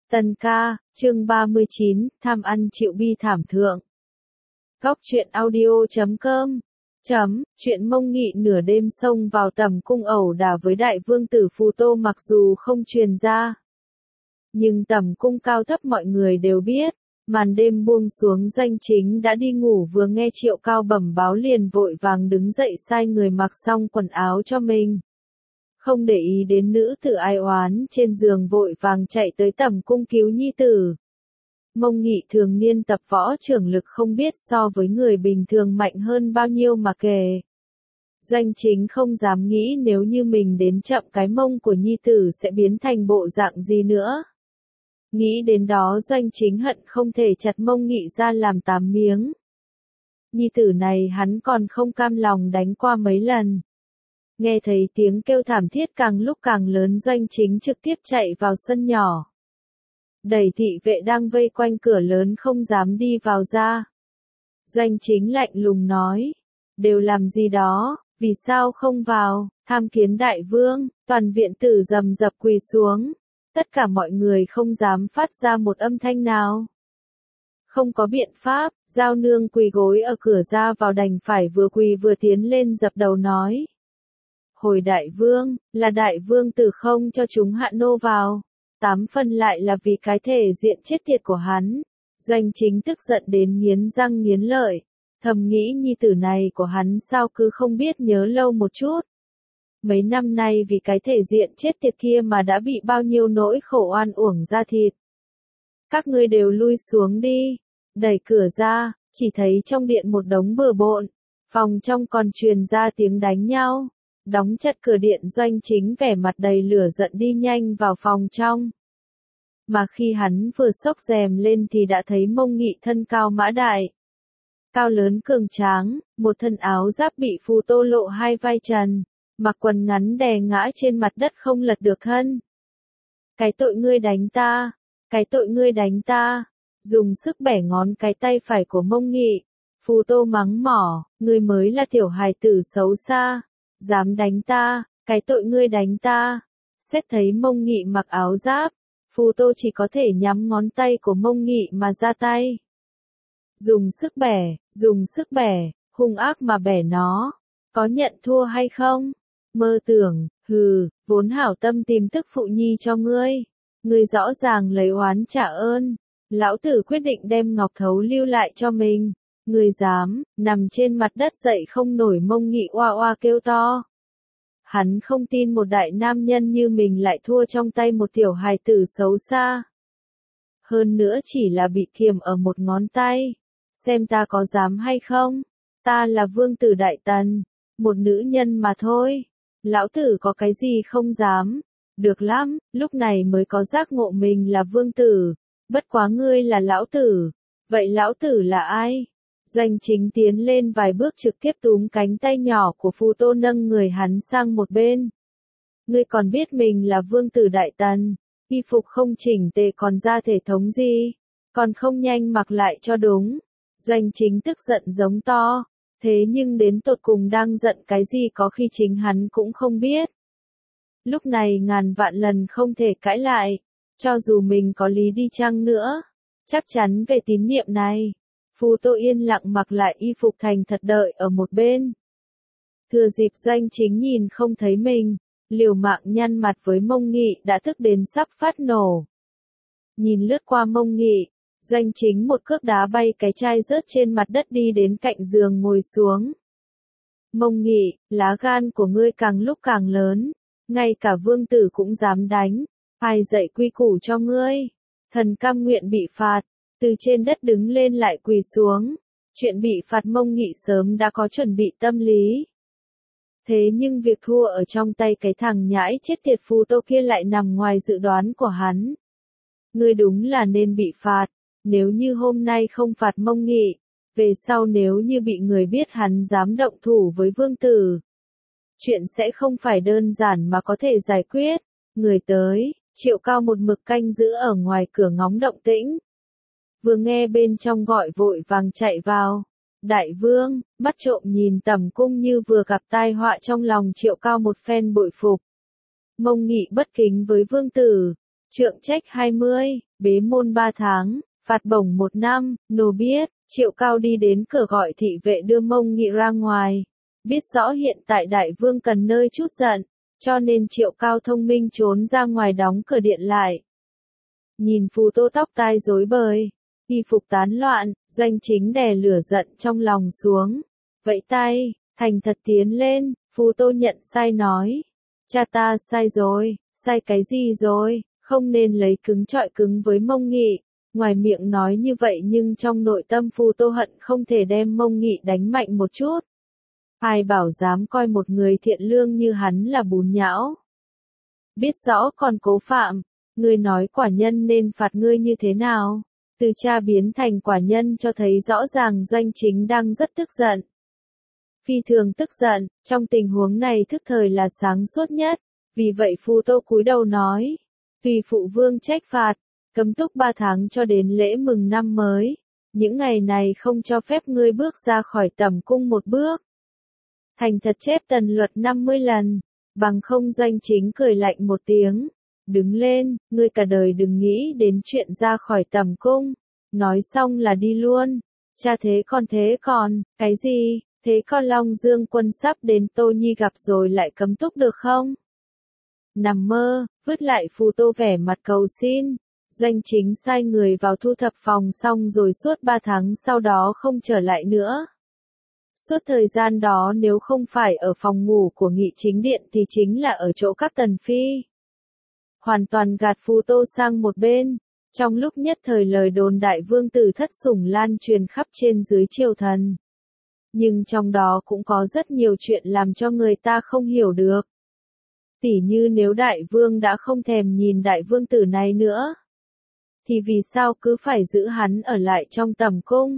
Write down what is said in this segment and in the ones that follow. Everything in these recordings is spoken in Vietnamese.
Tân ca, chương 39, tham ăn chịu bi thảm thượng. Góc truyện audio.com Chuyện Mông Nghị nửa đêm xông vào tầm cung ẩu đả với đại vương tử Phù Tô mặc dù không truyền ra. Nhưng tầm cung cao thấp mọi người đều biết, màn đêm buông xuống Doanh Chính đã đi ngủ vừa nghe Triệu Cao bẩm báo liền vội vàng đứng dậy sai người mặc xong quần áo cho mình. Không để ý đến nữ tử ai oán trên giường vội vàng chạy tới tầm cung cứu nhi tử. Mông Nghị thường niên tập võ trưởng lực không biết so với người bình thường mạnh hơn bao nhiêu mà kể. Doanh Chính không dám nghĩ nếu như mình đến chậm cái mông của nhi tử sẽ biến thành bộ dạng gì nữa. Nghĩ đến đó Doanh Chính hận không thể chặt Mông Nghị ra làm 8 miếng. Nhi tử này hắn còn không cam lòng đánh qua mấy lần. Nghe thấy tiếng kêu thảm thiết càng lúc càng lớn Doanh Chính trực tiếp chạy vào sân nhỏ. Đẩy thị vệ đang vây quanh cửa lớn không dám đi vào ra. Doanh Chính lạnh lùng nói, đều làm gì đó, vì sao không vào, tham kiến đại vương, toàn viện tử rầm rập quỳ xuống. Tất cả mọi người không dám phát ra một âm thanh nào. Không có biện pháp, Giao Nương quỳ gối ở cửa ra vào đành phải vừa quỳ vừa tiến lên dập đầu nói. Hồi đại vương, là đại vương tử không cho chúng hạ nô vào. 8 phần lại là vì cái thể diện chết tiệt của hắn. Doanh Chính tức giận đến nghiến răng nghiến lợi. Thầm nghĩ nhi tử này của hắn sao cứ không biết nhớ lâu một chút. Mấy năm nay vì cái thể diện chết tiệt kia mà đã bị bao nhiêu nỗi khổ oan uổng ra thịt. Các ngươi đều lui xuống đi. Đẩy cửa ra, chỉ thấy trong điện một đống bừa bộn. Phòng trong còn truyền ra tiếng đánh nhau. Đóng chặt cửa điện Doanh Chính vẻ mặt đầy lửa giận đi nhanh vào phòng trong. Mà khi hắn vừa xốc rèm lên thì đã thấy Mông Nghị thân cao mã đại. Cao lớn cường tráng, một thân áo giáp bị Phù Tô lộ hai vai trần, mặc quần ngắn đè ngã trên mặt đất không lật được thân. Cái tội ngươi đánh ta, cái tội ngươi đánh ta, dùng sức bẻ ngón cái tay phải của Mông Nghị. Phù Tô mắng mỏ, ngươi mới là tiểu hài tử xấu xa. Dám đánh ta, cái tội ngươi đánh ta. Xét thấy Mông Nghị mặc áo giáp, Phù Tô chỉ có thể nhắm ngón tay của Mông Nghị mà ra tay. Dùng sức bẻ, hung ác mà bẻ nó. Có nhận thua hay không? Mơ tưởng, vốn hảo tâm tìm tức phụ nhi cho ngươi. Ngươi rõ ràng lấy oán trả ơn. Lão tử quyết định đem Ngọc Thấu lưu lại cho mình. Ngươi dám, nằm trên mặt đất dậy không nổi. Mông Nghị oa oa kêu to. Hắn không tin một đại nam nhân như mình lại thua trong tay một tiểu hài tử xấu xa. Hơn nữa chỉ là bị kiềm ở một ngón tay. Xem ta có dám hay không? Ta là vương tử Đại Tần, một nữ nhân mà thôi. Lão tử có cái gì không dám? Được lắm, lúc này mới có giác ngộ mình là vương tử. Bất quá ngươi là lão tử. Vậy lão tử là ai? Doanh Chính tiến lên vài bước trực tiếp túm cánh tay nhỏ của Phù Tô nâng người hắn sang một bên. Ngươi còn biết mình là vương tử Đại Tần, y phục không chỉnh tề còn ra thể thống gì, còn không nhanh mặc lại cho đúng. Doanh Chính tức giận giống to, thế nhưng đến tột cùng đang giận cái gì có khi chính hắn cũng không biết. Lúc này ngàn vạn lần không thể cãi lại, cho dù mình có lý đi chăng nữa, chắc chắn về tín niệm này. Phù Tô yên lặng mặc lại y phục thành thật đợi ở một bên. Thừa dịp Doanh Chính nhìn không thấy mình, liều mạng nhăn mặt với Mông Nghị đã tức đến sắp phát nổ. Nhìn lướt qua Mông Nghị, Doanh Chính một cước đá bay cái chai rớt trên mặt đất đi đến cạnh giường ngồi xuống. Mông Nghị, lá gan của ngươi càng lúc càng lớn, ngay cả vương tử cũng dám đánh, ai dạy quy củ cho ngươi? Thần cam nguyện bị phạt. Từ trên đất đứng lên lại quỳ xuống. Chuyện bị phạt Mông Nghị sớm đã có chuẩn bị tâm lý. Thế nhưng việc thua ở trong tay cái thằng nhãi chết tiệt Phù Tô kia lại nằm ngoài dự đoán của hắn. Ngươi đúng là nên bị phạt. Nếu như hôm nay không phạt Mông Nghị, về sau nếu như bị người biết hắn dám động thủ với vương tử, chuyện sẽ không phải đơn giản mà có thể giải quyết. Người tới, Triệu Cao một mực canh giữ ở ngoài cửa ngóng động tĩnh. Vừa nghe bên trong gọi vội vàng chạy vào. Đại vương, bắt trộm nhìn tầm cung như vừa gặp tai họa trong lòng Triệu Cao một phen bội phục. Mông Nghị bất kính với vương tử. Trượng trách 20, bế môn 3 tháng, phạt bổng 1 năm, nô biết, Triệu Cao đi đến cửa gọi thị vệ đưa Mông Nghị ra ngoài. Biết rõ hiện tại đại vương cần nơi chút giận, cho nên Triệu Cao thông minh trốn ra ngoài đóng cửa điện lại. Nhìn Phù Tô tóc tai rối bời, y phục tán loạn, Doanh Chính đè lửa giận trong lòng xuống. Vẫy tay, thành thật tiến lên, Phù Tô nhận sai nói. Cha ta sai rồi, sai cái gì rồi, không nên lấy cứng trọi cứng với Mông Nghị. Ngoài miệng nói như vậy nhưng trong nội tâm Phù Tô hận không thể đem Mông Nghị đánh mạnh một chút. Ai bảo dám coi một người thiện lương như hắn là bùn nhão. Biết rõ còn cố phạm, ngươi nói quả nhân nên phạt ngươi như thế nào? Từ cha biến thành quả nhân cho thấy rõ ràng Doanh Chính đang rất tức giận. Phi thường tức giận, trong tình huống này thức thời là sáng suốt nhất, vì vậy Phù Tô cúi đầu nói, tùy phụ vương trách phạt, cấm túc 3 tháng cho đến lễ mừng năm mới, những ngày này không cho phép ngươi bước ra khỏi tẩm cung một bước. Thành thật chép tần luật 50 lần, bằng không. Doanh Chính cười lạnh một tiếng, đứng lên, ngươi cả đời đừng nghĩ đến chuyện ra khỏi tẩm cung, nói xong là đi luôn. Cha thế còn, cái gì, thế con Long Dương quân sắp đến Tô Nhi gặp rồi lại cấm túc được không? Nằm mơ, vứt lại Phù Tô vẻ mặt cầu xin. Doanh Chính sai người vào thu thập phòng xong rồi suốt 3 tháng sau đó không trở lại nữa. Suốt thời gian đó nếu không phải ở phòng ngủ của Nghị Chính Điện thì chính là ở chỗ các tần phi. Hoàn toàn gạt Phù Tô sang một bên. Trong lúc nhất thời lời đồn đại vương tử thất sủng lan truyền khắp trên dưới triều thần. Nhưng trong đó cũng có rất nhiều chuyện làm cho người ta không hiểu được. Tỉ như nếu đại vương đã không thèm nhìn đại vương tử này nữa, thì vì sao cứ phải giữ hắn ở lại trong tẩm cung?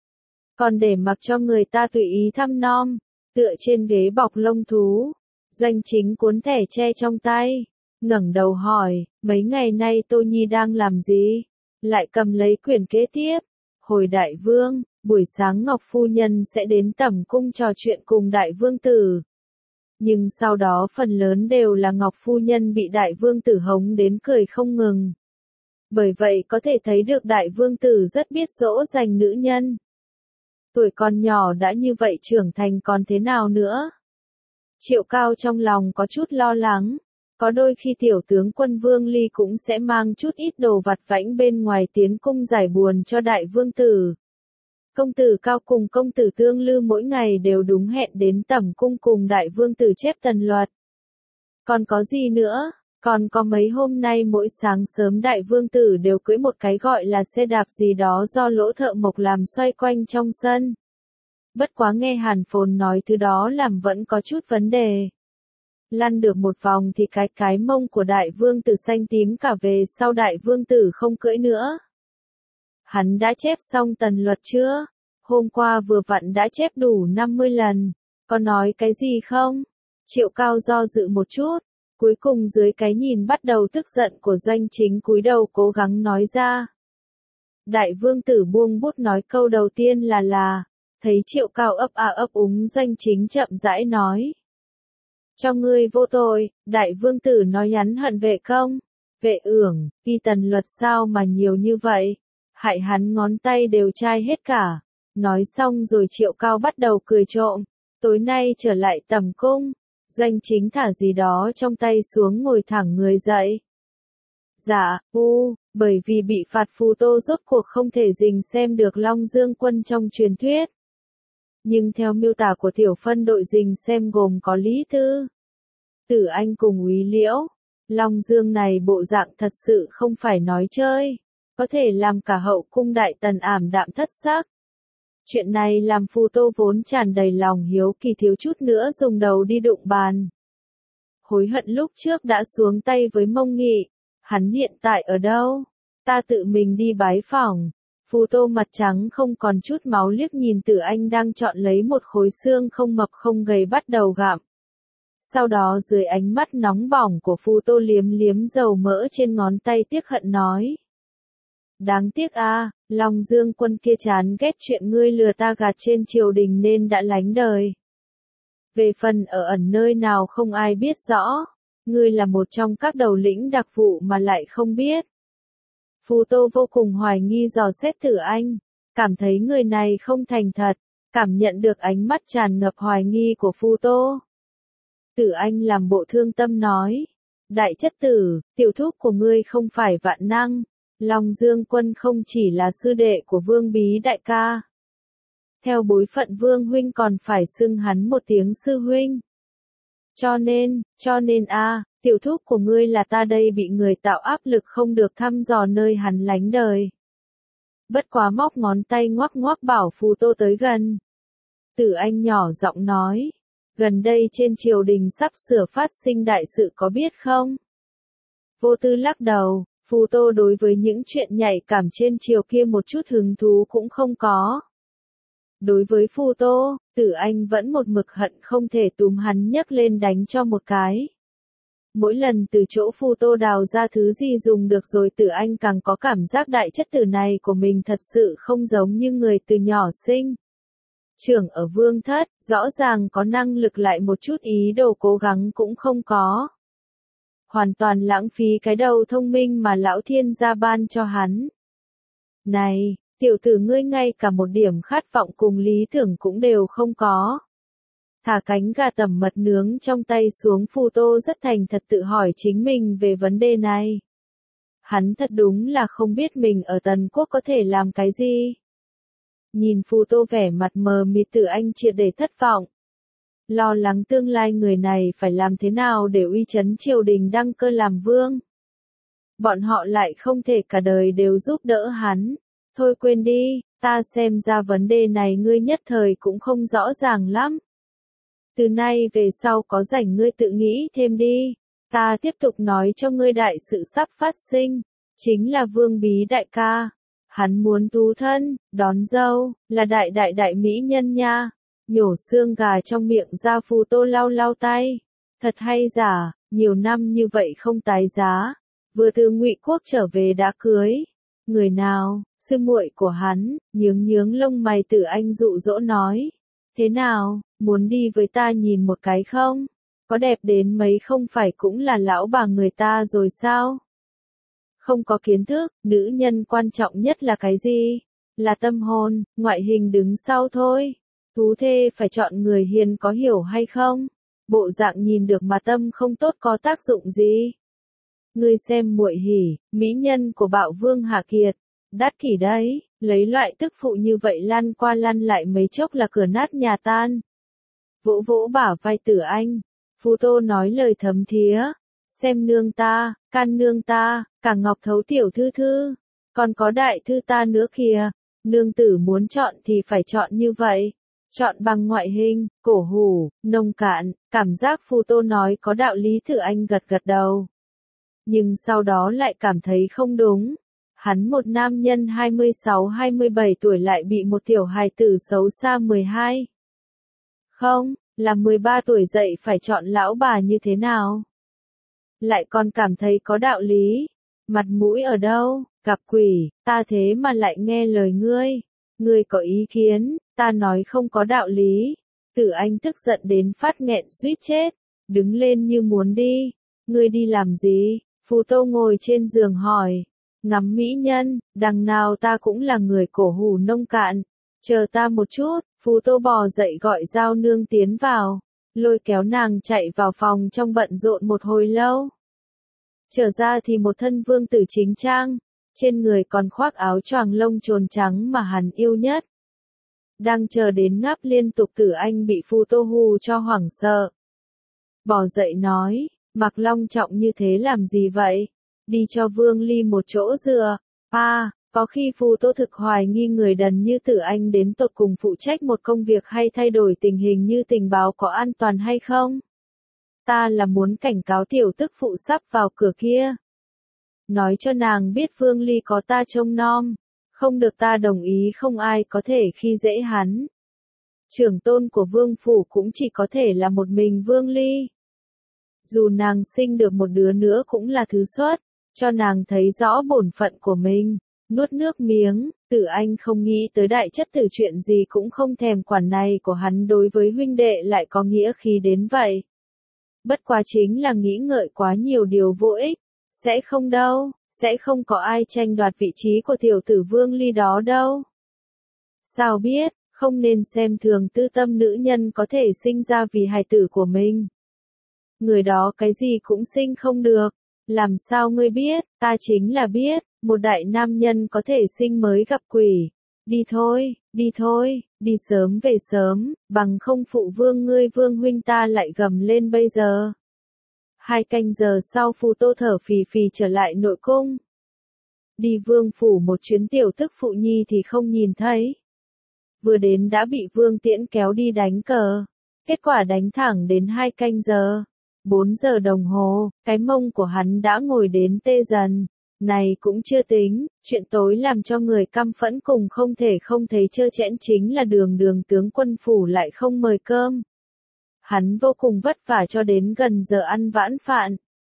Còn để mặc cho người ta tùy ý thăm nom, tựa trên ghế bọc lông thú. Doanh Chính cuốn thẻ tre trong tay, ngẩng đầu hỏi, mấy ngày nay Tô Nhi đang làm gì? Lại cầm lấy quyển kế tiếp. Hồi đại vương, buổi sáng Ngọc Phu Nhân sẽ đến tẩm cung trò chuyện cùng đại vương tử. Nhưng sau đó phần lớn đều là Ngọc Phu Nhân bị đại vương tử hống đến cười không ngừng. Bởi vậy có thể thấy được đại vương tử rất biết dỗ dành nữ nhân. Tuổi còn nhỏ đã như vậy trưởng thành còn thế nào nữa? Triệu Cao trong lòng có chút lo lắng. Có đôi khi tiểu tướng quân Vương Ly cũng sẽ mang chút ít đồ vặt vãnh bên ngoài tiến cung giải buồn cho đại vương tử. Công tử Cao cùng công tử Tương Lư mỗi ngày đều đúng hẹn đến tẩm cung cùng đại vương tử chép tần luật. Còn có gì nữa? Còn có mấy hôm nay mỗi sáng sớm đại vương tử đều cưỡi một cái gọi là xe đạp gì đó do Lỗ Thợ Mộc làm xoay quanh trong sân. Bất quá nghe Hàn Phồn nói thứ đó làm vẫn có chút vấn đề. Lăn được một vòng thì cái mông của đại vương tử xanh tím cả về sau đại vương tử không cưỡi nữa. Hắn đã chép xong tần luật chưa? Hôm qua vừa vặn đã chép đủ 50 lần. Có nói cái gì không? Triệu Cao do dự một chút. Cuối cùng dưới cái nhìn bắt đầu tức giận của Doanh Chính cúi đầu cố gắng nói ra. Đại vương tử buông bút nói câu đầu tiên là, thấy Triệu Cao ấp úng Doanh Chính chậm rãi nói. Cho ngươi vô tội, đại vương tử nói hắn hận vệ công, vệ ưởng, ghi tần luật sao mà nhiều như vậy, hại hắn ngón tay đều chai hết cả. Nói xong rồi Triệu Cao bắt đầu cười trộm, tối nay trở lại tẩm cung. Doanh Chính thả gì đó trong tay xuống ngồi thẳng người dậy. Dạ, bởi vì bị phạt Phù Tô rốt cuộc không thể rình xem được Long Dương quân trong truyền thuyết. Nhưng theo miêu tả của tiểu phân đội rình xem gồm có Lý Tư, Tử Anh cùng Úy Liễu. Long Dương này bộ dạng thật sự không phải nói chơi, có thể làm cả hậu cung đại tần ảm đạm thất sắc. Chuyện này làm Phù Tô vốn tràn đầy lòng hiếu kỳ thiếu chút nữa dùng đầu đi đụng bàn. Hối hận lúc trước đã xuống tay với Mông Nghị, hắn hiện tại ở đâu? Ta tự mình đi bái phỏng. Phù Tô mặt trắng không còn chút máu liếc nhìn Tử Anh đang chọn lấy một khối xương không mập không gầy bắt đầu gặm. Sau đó dưới ánh mắt nóng bỏng của Phù Tô liếm liếm dầu mỡ trên ngón tay tiếc hận nói. Đáng tiếc a, Long Dương quân kia chán ghét chuyện ngươi lừa ta gạt trên triều đình nên đã lánh đời. Về phần ở ẩn nơi nào không ai biết rõ, Ngươi là một trong các đầu lĩnh đặc vụ mà lại không biết. Phù Tô vô cùng hoài nghi dò xét Tử Anh, cảm thấy người này không thành thật, cảm nhận được ánh mắt tràn ngập hoài nghi của Phù Tô. Tử Anh làm bộ thương tâm nói, đại chất tử, tiểu thúc của ngươi không phải vạn năng, Long Dương Quân không chỉ là sư đệ của Vương Bí đại ca. Theo bối phận Vương huynh còn phải xưng hắn một tiếng sư huynh. Cho nên tiểu thúc của ngươi là ta đây bị người tạo áp lực không được thăm dò nơi hắn lánh đời. Bất quá móc ngón tay ngoắc ngoắc bảo Phù Tô tới gần. Tử Anh nhỏ giọng nói, gần đây trên triều đình sắp sửa phát sinh đại sự có biết không? Vô Tư lắc đầu, Phù Tô đối với những chuyện nhạy cảm trên triều kia một chút hứng thú cũng không có. Đối với Phù Tô, Tử Anh vẫn một mực hận không thể túm hắn nhấc lên đánh cho một cái. Mỗi lần từ chỗ Phù Tô đào ra thứ gì dùng được rồi Tử Anh càng có cảm giác đại chất tử này của mình thật sự không giống như người từ nhỏ sinh. Trưởng ở vương thất, rõ ràng có năng lực lại một chút ý đồ cố gắng cũng không có. Hoàn toàn lãng phí cái đầu thông minh mà lão thiên gia ban cho hắn. Này, tiểu tử ngươi ngay cả một điểm khát vọng cùng lý tưởng cũng đều không có. Thả cánh gà tẩm mật nướng trong tay xuống Phù Tô rất thành thật tự hỏi chính mình về vấn đề này. Hắn thật đúng là không biết mình ở Tần Quốc có thể làm cái gì. Nhìn Phù Tô vẻ mặt mờ mịt Tử Anh triệt để thất vọng. Lo lắng tương lai người này phải làm thế nào để uy chấn triều đình đăng cơ làm vương. Bọn họ lại không thể cả đời đều giúp đỡ hắn. Thôi quên đi, ta xem ra vấn đề này ngươi nhất thời cũng không rõ ràng lắm. Từ nay về sau có rảnh ngươi tự nghĩ thêm đi. Ta tiếp tục nói cho ngươi đại sự sắp phát sinh. Chính là Vương Bí đại ca. Hắn muốn tú thân, đón dâu, là đại mỹ nhân nha. Nhổ xương gà trong miệng ra Phù Tô lau lau tay. Thật hay giả, nhiều năm như vậy không tái giá. Vừa từ Ngụy Quốc trở về đã cưới. Người nào, sư muội của hắn, nhướng lông mày Tử Anh dụ dỗ nói. Thế nào, muốn đi với ta nhìn một cái không? Có đẹp đến mấy không phải cũng là lão bà người ta rồi sao? Không có kiến thức, nữ nhân quan trọng nhất là cái gì? Là tâm hồn, ngoại hình đứng sau thôi. Thú thê phải chọn người hiền có hiểu hay không? Bộ dạng nhìn được mà tâm không tốt có tác dụng gì? Ngươi xem muội hỉ, mỹ nhân của Bạo Vương Hà Kiệt. Đắt kỷ đấy, lấy loại tức phụ như vậy lăn qua lăn lại mấy chốc là cửa nát nhà tan. Vỗ vỗ bả vai Tử Anh. Phù Tô nói lời thấm thía. Xem nương ta, can nương ta, cả Ngọc Thấu tiểu thư thư. Còn có đại thư ta nữa kìa. Nương tử muốn chọn thì phải chọn như vậy. Chọn bằng ngoại hình, cổ hủ, nông cạn, cảm giác Phù Tô nói có đạo lý. Tử Anh gật gật đầu. Nhưng sau đó lại cảm thấy không đúng. Hắn một nam nhân 26-27 tuổi lại bị một tiểu hài tử xấu xa 12. Không, là 13 tuổi dậy phải chọn lão bà như thế nào? Lại còn cảm thấy có đạo lý. Mặt mũi ở đâu, gặp quỷ, ta thế mà lại nghe lời ngươi. Ngươi có ý kiến, ta nói không có đạo lý. Tử Anh tức giận đến phát nghẹn suýt chết. Đứng lên như muốn đi. Ngươi đi làm gì? Phù Tô ngồi trên giường hỏi. Ngắm mỹ nhân, đằng nào ta cũng là người cổ hủ nông cạn. Chờ ta một chút, Phù Tô bò dậy gọi Giao Nương tiến vào. Lôi kéo nàng chạy vào phòng trong bận rộn một hồi lâu. Trở ra thì một thân vương tử chính trang. Trên người còn khoác áo choàng lông trồn trắng mà hắn yêu nhất. Đang chờ đến ngáp liên tục Tử Anh bị Phù Tô hù cho hoảng sợ. Bò dậy nói, mặc long trọng như thế làm gì vậy? Đi cho Vương Ly một chỗ dựa. Có khi Phù Tô thực hoài nghi người đần như Tử Anh đến tột cùng phụ trách một công việc hay thay đổi tình hình như tình báo có an toàn hay không? Ta là muốn cảnh cáo tiểu tức phụ sắp vào cửa kia. Nói cho nàng biết Vương Ly có ta trông nom. Không được ta đồng ý không ai có thể khi dễ hắn. Trưởng tôn của Vương Phủ cũng chỉ có thể là một mình Vương Ly. Dù nàng sinh được một đứa nữa cũng là thứ xuất. Cho nàng thấy rõ bổn phận của mình. Nuốt nước miếng, Tử Anh không nghĩ tới đại chất tử chuyện gì cũng không thèm quản này của hắn đối với huynh đệ lại có nghĩa khí đến vậy. Bất quá chính là nghĩ ngợi quá nhiều điều vô ích. Sẽ không đâu, sẽ không có ai tranh đoạt vị trí của tiểu tử Vương Ly đó đâu. Sao biết, không nên xem thường tư tâm nữ nhân có thể sinh ra vì hài tử của mình. Người đó cái gì cũng sinh không được. Làm sao ngươi biết, ta chính là biết, một đại nam nhân có thể sinh mới gặp quỷ. Đi thôi, đi thôi, đi sớm về sớm, bằng không phụ vương ngươi Vương huynh ta lại gầm lên bây giờ. 2 canh giờ sau Phù Tô thở phì phì trở lại nội cung. Đi vương phủ một chuyến tiểu tức phụ nhi thì không nhìn thấy. Vừa đến đã bị Vương Tiễn kéo đi đánh cờ. Kết quả đánh thẳng đến 2 canh giờ. 4 giờ đồng hồ, cái mông của hắn đã ngồi đến tê dần. Này cũng chưa tính, chuyện tối làm cho người căm phẫn cùng không thể không thấy trơ trẽn chính là Đường tướng quân phủ lại không mời cơm. Hắn vô cùng vất vả cho đến gần giờ ăn vãn phạn.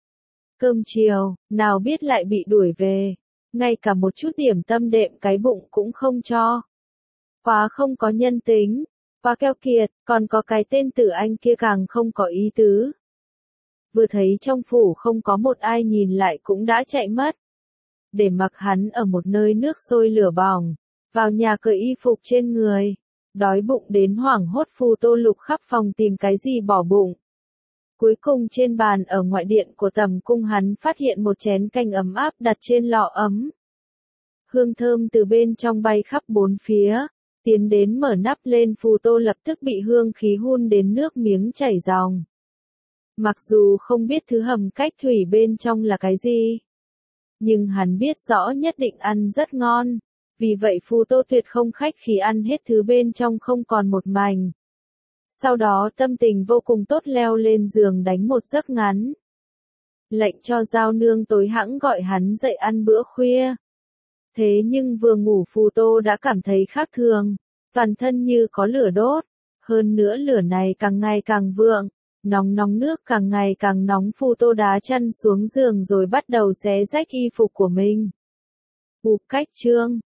Cơm chiều, nào biết lại bị đuổi về. Ngay cả một chút điểm tâm đệm cái bụng cũng không cho. Quá không có nhân tính, quá keo kiệt, còn có cái tên tử anh kia càng không có ý tứ. Vừa thấy trong phủ không có một ai nhìn lại cũng đã chạy mất. Để mặc hắn ở một nơi nước sôi lửa bỏng, vào nhà cởi y phục trên người. Đói bụng đến hoảng hốt Phù Tô lục khắp phòng tìm cái gì bỏ bụng. Cuối cùng trên bàn ở ngoại điện của tầm cung hắn phát hiện một chén canh ấm áp đặt trên lò ấm. Hương thơm từ bên trong bay khắp bốn phía. Tiến đến mở nắp lên Phù Tô lập tức bị hương khí hun đến nước miếng chảy ròng. Mặc dù không biết thứ hầm cách thủy bên trong là cái gì, nhưng hắn biết rõ nhất định ăn rất ngon. Vì vậy Phù Tô tuyệt không khách khí ăn hết thứ bên trong không còn một mảnh. Sau đó tâm tình vô cùng tốt leo lên giường đánh một giấc ngắn. Lệnh cho Giao Nương tối hẵng gọi hắn dậy ăn bữa khuya. Thế nhưng vừa ngủ Phù Tô đã cảm thấy khác thường, toàn thân như có lửa đốt, hơn nữa lửa này càng ngày càng vượng, nóng nước càng ngày càng nóng. Phù Tô đá chân xuống giường rồi bắt đầu xé rách y phục của mình. Bụp cách chương